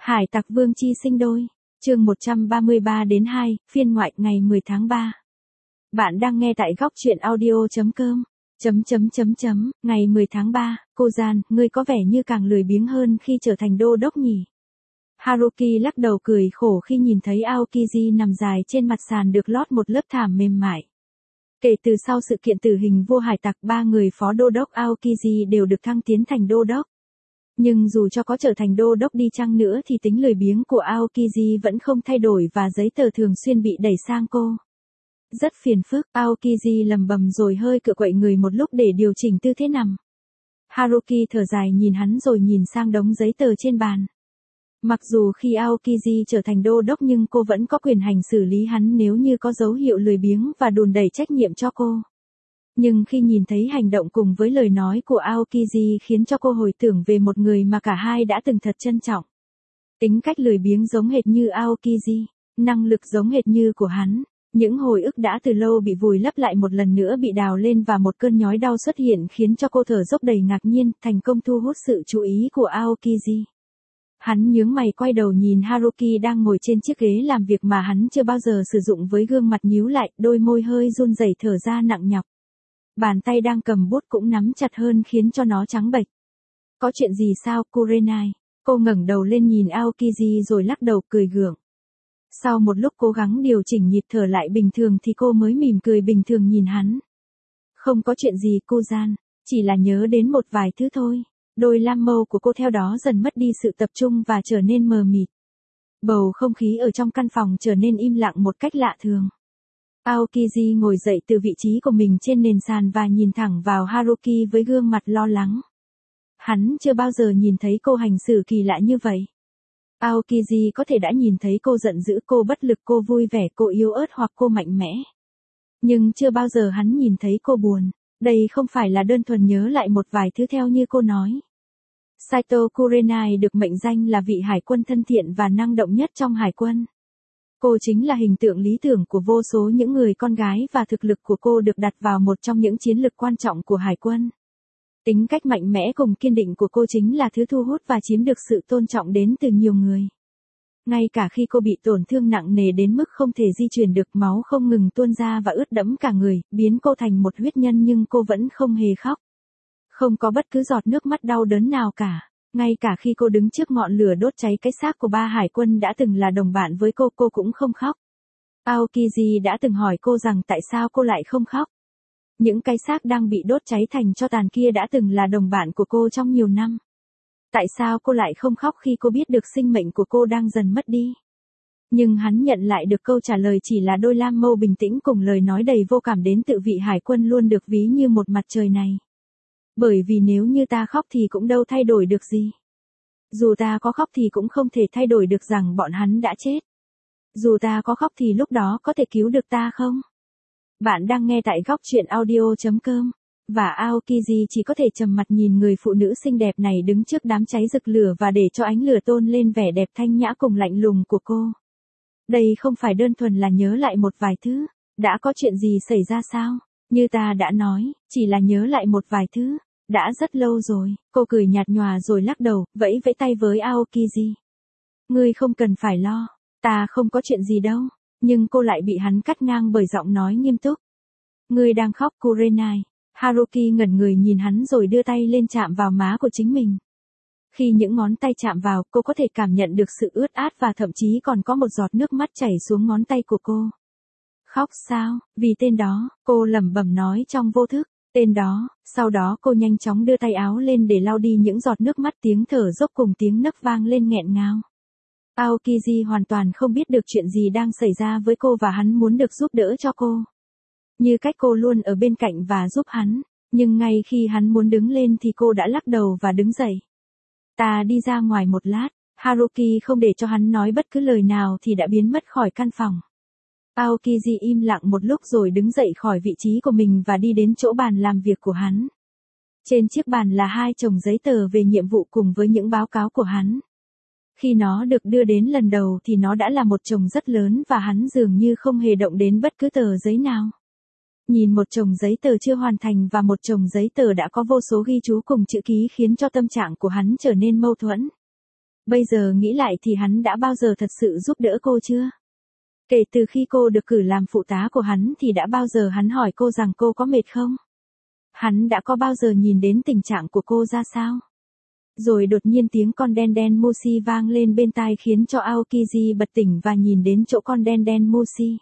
Hải tặc Vương Chi sinh đôi. Chương 133 đến 2, phiên ngoại ngày 10 tháng 3. Bạn đang nghe tại góc truyện audio.com. Ngày 10 tháng 3, cô Gian, ngươi có vẻ như càng lười biếng hơn khi trở thành đô đốc nhỉ. Haruki lắc đầu cười khổ khi nhìn thấy Aokiji nằm dài trên mặt sàn được lót một lớp thảm mềm mại. Kể từ sau sự kiện tử hình vua hải tặc, ba người phó đô đốc Aokiji đều được thăng tiến thành đô đốc. Nhưng dù cho có trở thành đô đốc đi chăng nữa thì tính lười biếng của Aokiji vẫn không thay đổi và giấy tờ thường xuyên bị đẩy sang cô. Rất phiền phức, Aokiji lầm bầm rồi hơi cựa quậy người một lúc để điều chỉnh tư thế nằm. Haruki thở dài nhìn hắn rồi nhìn sang đống giấy tờ trên bàn. Mặc dù khi Aokiji trở thành đô đốc nhưng cô vẫn có quyền hành xử lý hắn nếu như có dấu hiệu lười biếng và đùn đẩy trách nhiệm cho cô. Nhưng khi nhìn thấy hành động cùng với lời nói của Aokiji khiến cho cô hồi tưởng về một người mà cả hai đã từng thật trân trọng. Tính cách lười biếng giống hệt như Aokiji, năng lực giống hệt như của hắn. Những hồi ức đã từ lâu bị vùi lấp lại một lần nữa bị đào lên và một cơn nhói đau xuất hiện khiến cho cô thở dốc đầy ngạc nhiên, thành công thu hút sự chú ý của Aokiji. Hắn nhướng mày quay đầu nhìn Haruki đang ngồi trên chiếc ghế làm việc mà hắn chưa bao giờ sử dụng với gương mặt nhíu lại, đôi môi hơi run rẩy thở ra nặng nhọc. Bàn tay đang cầm bút cũng nắm chặt hơn khiến cho nó trắng bệch. Có chuyện gì sao, Kurenai? Cô ngẩng đầu lên nhìn Aokiji rồi lắc đầu cười gượng. Sau một lúc cố gắng điều chỉnh nhịp thở lại bình thường thì cô mới mỉm cười bình thường nhìn hắn. Không có chuyện gì cô Gian, chỉ là nhớ đến một vài thứ thôi. Đôi lam mâu của cô theo đó dần mất đi sự tập trung và trở nên mờ mịt. Bầu không khí ở trong căn phòng trở nên im lặng một cách lạ thường. Aokiji ngồi dậy từ vị trí của mình trên nền sàn và nhìn thẳng vào Haruki với gương mặt lo lắng. Hắn chưa bao giờ nhìn thấy cô hành xử kỳ lạ như vậy. Aokiji có thể đã nhìn thấy cô giận dữ, cô bất lực, cô vui vẻ, cô yếu ớt hoặc cô mạnh mẽ. Nhưng chưa bao giờ hắn nhìn thấy cô buồn. Đây không phải là đơn thuần nhớ lại một vài thứ theo như cô nói. Saito Kurenai được mệnh danh là vị hải quân thân thiện và năng động nhất trong hải quân. Cô chính là hình tượng lý tưởng của vô số những người con gái và thực lực của cô được đặt vào một trong những chiến lược quan trọng của hải quân. Tính cách mạnh mẽ cùng kiên định của cô chính là thứ thu hút và chiếm được sự tôn trọng đến từ nhiều người. Ngay cả khi cô bị tổn thương nặng nề đến mức không thể di chuyển được, máu không ngừng tuôn ra và ướt đẫm cả người, biến cô thành một huyết nhân, nhưng cô vẫn không hề khóc. Không có bất cứ giọt nước mắt đau đớn nào cả. Ngay cả khi cô đứng trước ngọn lửa đốt cháy cái xác của ba hải quân đã từng là đồng bạn với cô cũng không khóc. Aokiji đã từng hỏi cô rằng tại sao cô lại không khóc. Những cái xác đang bị đốt cháy thành tro tàn kia đã từng là đồng bạn của cô trong nhiều năm. Tại sao cô lại không khóc khi cô biết được sinh mệnh của cô đang dần mất đi? Nhưng hắn nhận lại được câu trả lời chỉ là đôi lam mâu bình tĩnh cùng lời nói đầy vô cảm đến từ vị hải quân luôn được ví như một mặt trời này. Bởi vì nếu như ta khóc thì cũng đâu thay đổi được gì. Dù ta có khóc thì cũng không thể thay đổi được rằng bọn hắn đã chết. Dù ta có khóc thì lúc đó có thể cứu được ta không? Bạn đang nghe tại góc truyện audio.com. Và Aokiji chỉ có thể trầm mặt nhìn người phụ nữ xinh đẹp này đứng trước đám cháy rực lửa và để cho ánh lửa tôn lên vẻ đẹp thanh nhã cùng lạnh lùng của cô. Đây không phải đơn thuần là nhớ lại một vài thứ. Đã có chuyện gì xảy ra sao? Như ta đã nói, chỉ là nhớ lại một vài thứ. Đã rất lâu rồi. Cô cười nhạt nhòa rồi lắc đầu, vẫy vẫy tay với Aokiji. Ngươi không cần phải lo. Ta không có chuyện gì đâu. Nhưng cô lại bị hắn cắt ngang bởi giọng nói nghiêm túc. Ngươi đang khóc, Kurenai. Haruki ngẩn người nhìn hắn rồi đưa tay lên chạm vào má của chính mình. Khi những ngón tay chạm vào, cô có thể cảm nhận được sự ướt át và thậm chí còn có một giọt nước mắt chảy xuống ngón tay của cô. Khóc sao? Vì tên đó, cô lẩm bẩm nói trong vô thức. Tên đó, sau đó cô nhanh chóng đưa tay áo lên để lau đi những giọt nước mắt, tiếng thở dốc cùng tiếng nấc vang lên nghẹn ngào. Aokiji hoàn toàn không biết được chuyện gì đang xảy ra với cô và hắn muốn được giúp đỡ cho cô. Như cách cô luôn ở bên cạnh và giúp hắn, nhưng ngay khi hắn muốn đứng lên thì cô đã lắc đầu và đứng dậy. Ta đi ra ngoài một lát. Haruki không để cho hắn nói bất cứ lời nào thì đã biến mất khỏi căn phòng. Aokiji im lặng một lúc rồi đứng dậy khỏi vị trí của mình và đi đến chỗ bàn làm việc của hắn. Trên chiếc bàn là 2 chồng giấy tờ về nhiệm vụ cùng với những báo cáo của hắn. Khi nó được đưa đến lần đầu thì nó đã là một chồng rất lớn và hắn dường như không hề động đến bất cứ tờ giấy nào. Nhìn một chồng giấy tờ chưa hoàn thành và một chồng giấy tờ đã có vô số ghi chú cùng chữ ký khiến cho tâm trạng của hắn trở nên mâu thuẫn. Bây giờ nghĩ lại thì hắn đã bao giờ thật sự giúp đỡ cô chưa? Kể từ khi cô được cử làm phụ tá của hắn thì đã bao giờ hắn hỏi cô rằng cô có mệt không? Hắn đã có bao giờ nhìn đến tình trạng của cô ra sao? Rồi đột nhiên tiếng con đen đen Moshi vang lên bên tai khiến cho Aokiji bật tỉnh và nhìn đến chỗ con đen đen Moshi.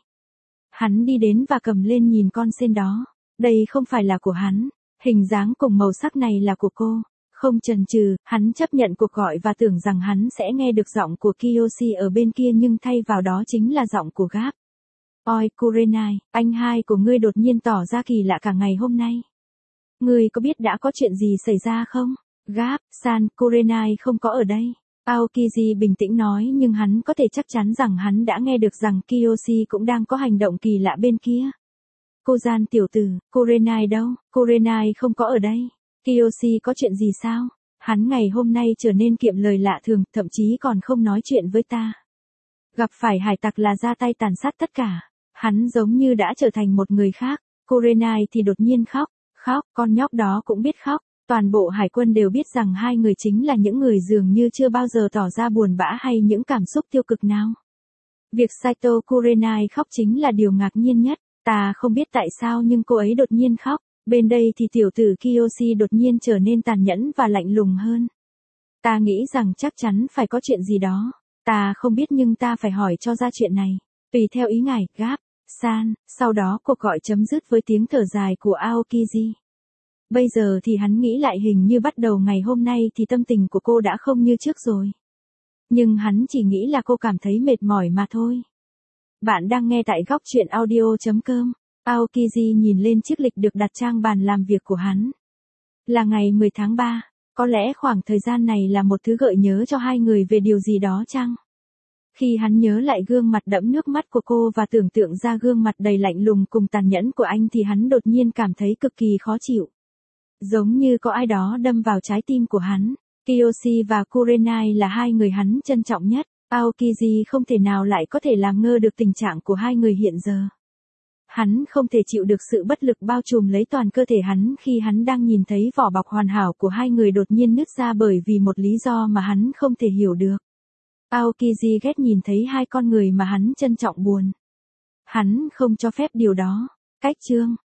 Hắn đi đến và cầm lên nhìn con sen đó. Đây không phải là của hắn. Hình dáng cùng màu sắc này là của cô. Không chần chừ, hắn chấp nhận cuộc gọi và tưởng rằng hắn sẽ nghe được giọng của Kiyoshi ở bên kia nhưng thay vào đó chính là giọng của Gap. Oi Kurenai, anh hai của ngươi đột nhiên tỏ ra kỳ lạ cả ngày hôm nay. Ngươi có biết đã có chuyện gì xảy ra không? Gap, San, Kurenai không có ở đây. Aokiji bình tĩnh nói nhưng hắn có thể chắc chắn rằng hắn đã nghe được rằng Kiyoshi cũng đang có hành động kỳ lạ bên kia. Cô gian tiểu tử, Kurenai đâu? Kurenai không có ở đây. Kiyoshi có chuyện gì sao? Hắn ngày hôm nay trở nên kiệm lời lạ thường, thậm chí còn không nói chuyện với ta. Gặp phải hải tặc là ra tay tàn sát tất cả. Hắn giống như đã trở thành một người khác. Kurenai thì đột nhiên khóc. Khóc, con nhóc đó cũng biết khóc. Toàn bộ hải quân đều biết rằng hai người chính là những người dường như chưa bao giờ tỏ ra buồn bã hay những cảm xúc tiêu cực nào. Việc Saito Kurenai khóc chính là điều ngạc nhiên nhất. Ta không biết tại sao nhưng cô ấy đột nhiên khóc. Bên đây thì tiểu tử Kiyoshi đột nhiên trở nên tàn nhẫn và lạnh lùng hơn. Ta nghĩ rằng chắc chắn phải có chuyện gì đó. Ta không biết nhưng ta phải hỏi cho ra chuyện này. Tùy theo ý ngài, Gap, San, sau đó cuộc gọi chấm dứt với tiếng thở dài của Aokiji. Bây giờ thì hắn nghĩ lại hình như bắt đầu ngày hôm nay thì tâm tình của cô đã không như trước rồi. Nhưng hắn chỉ nghĩ là cô cảm thấy mệt mỏi mà thôi. Bạn đang nghe tại góc truyện audio.com. Aokiji nhìn lên chiếc lịch được đặt trang bàn làm việc của hắn. Là ngày 10 tháng 3, có lẽ khoảng thời gian này là một thứ gợi nhớ cho hai người về điều gì đó chăng? Khi hắn nhớ lại gương mặt đẫm nước mắt của cô và tưởng tượng ra gương mặt đầy lạnh lùng cùng tàn nhẫn của anh thì hắn đột nhiên cảm thấy cực kỳ khó chịu. Giống như có ai đó đâm vào trái tim của hắn. Kiyoshi và Kurenai là hai người hắn trân trọng nhất. Aokiji không thể nào lại có thể làm ngơ được tình trạng của hai người hiện giờ. Hắn không thể chịu được sự bất lực bao trùm lấy toàn cơ thể hắn khi hắn đang nhìn thấy vỏ bọc hoàn hảo của hai người đột nhiên nứt ra bởi vì một lý do mà hắn không thể hiểu được. Aokiji ghét nhìn thấy hai con người mà hắn trân trọng buồn. Hắn không cho phép điều đó. Cách chương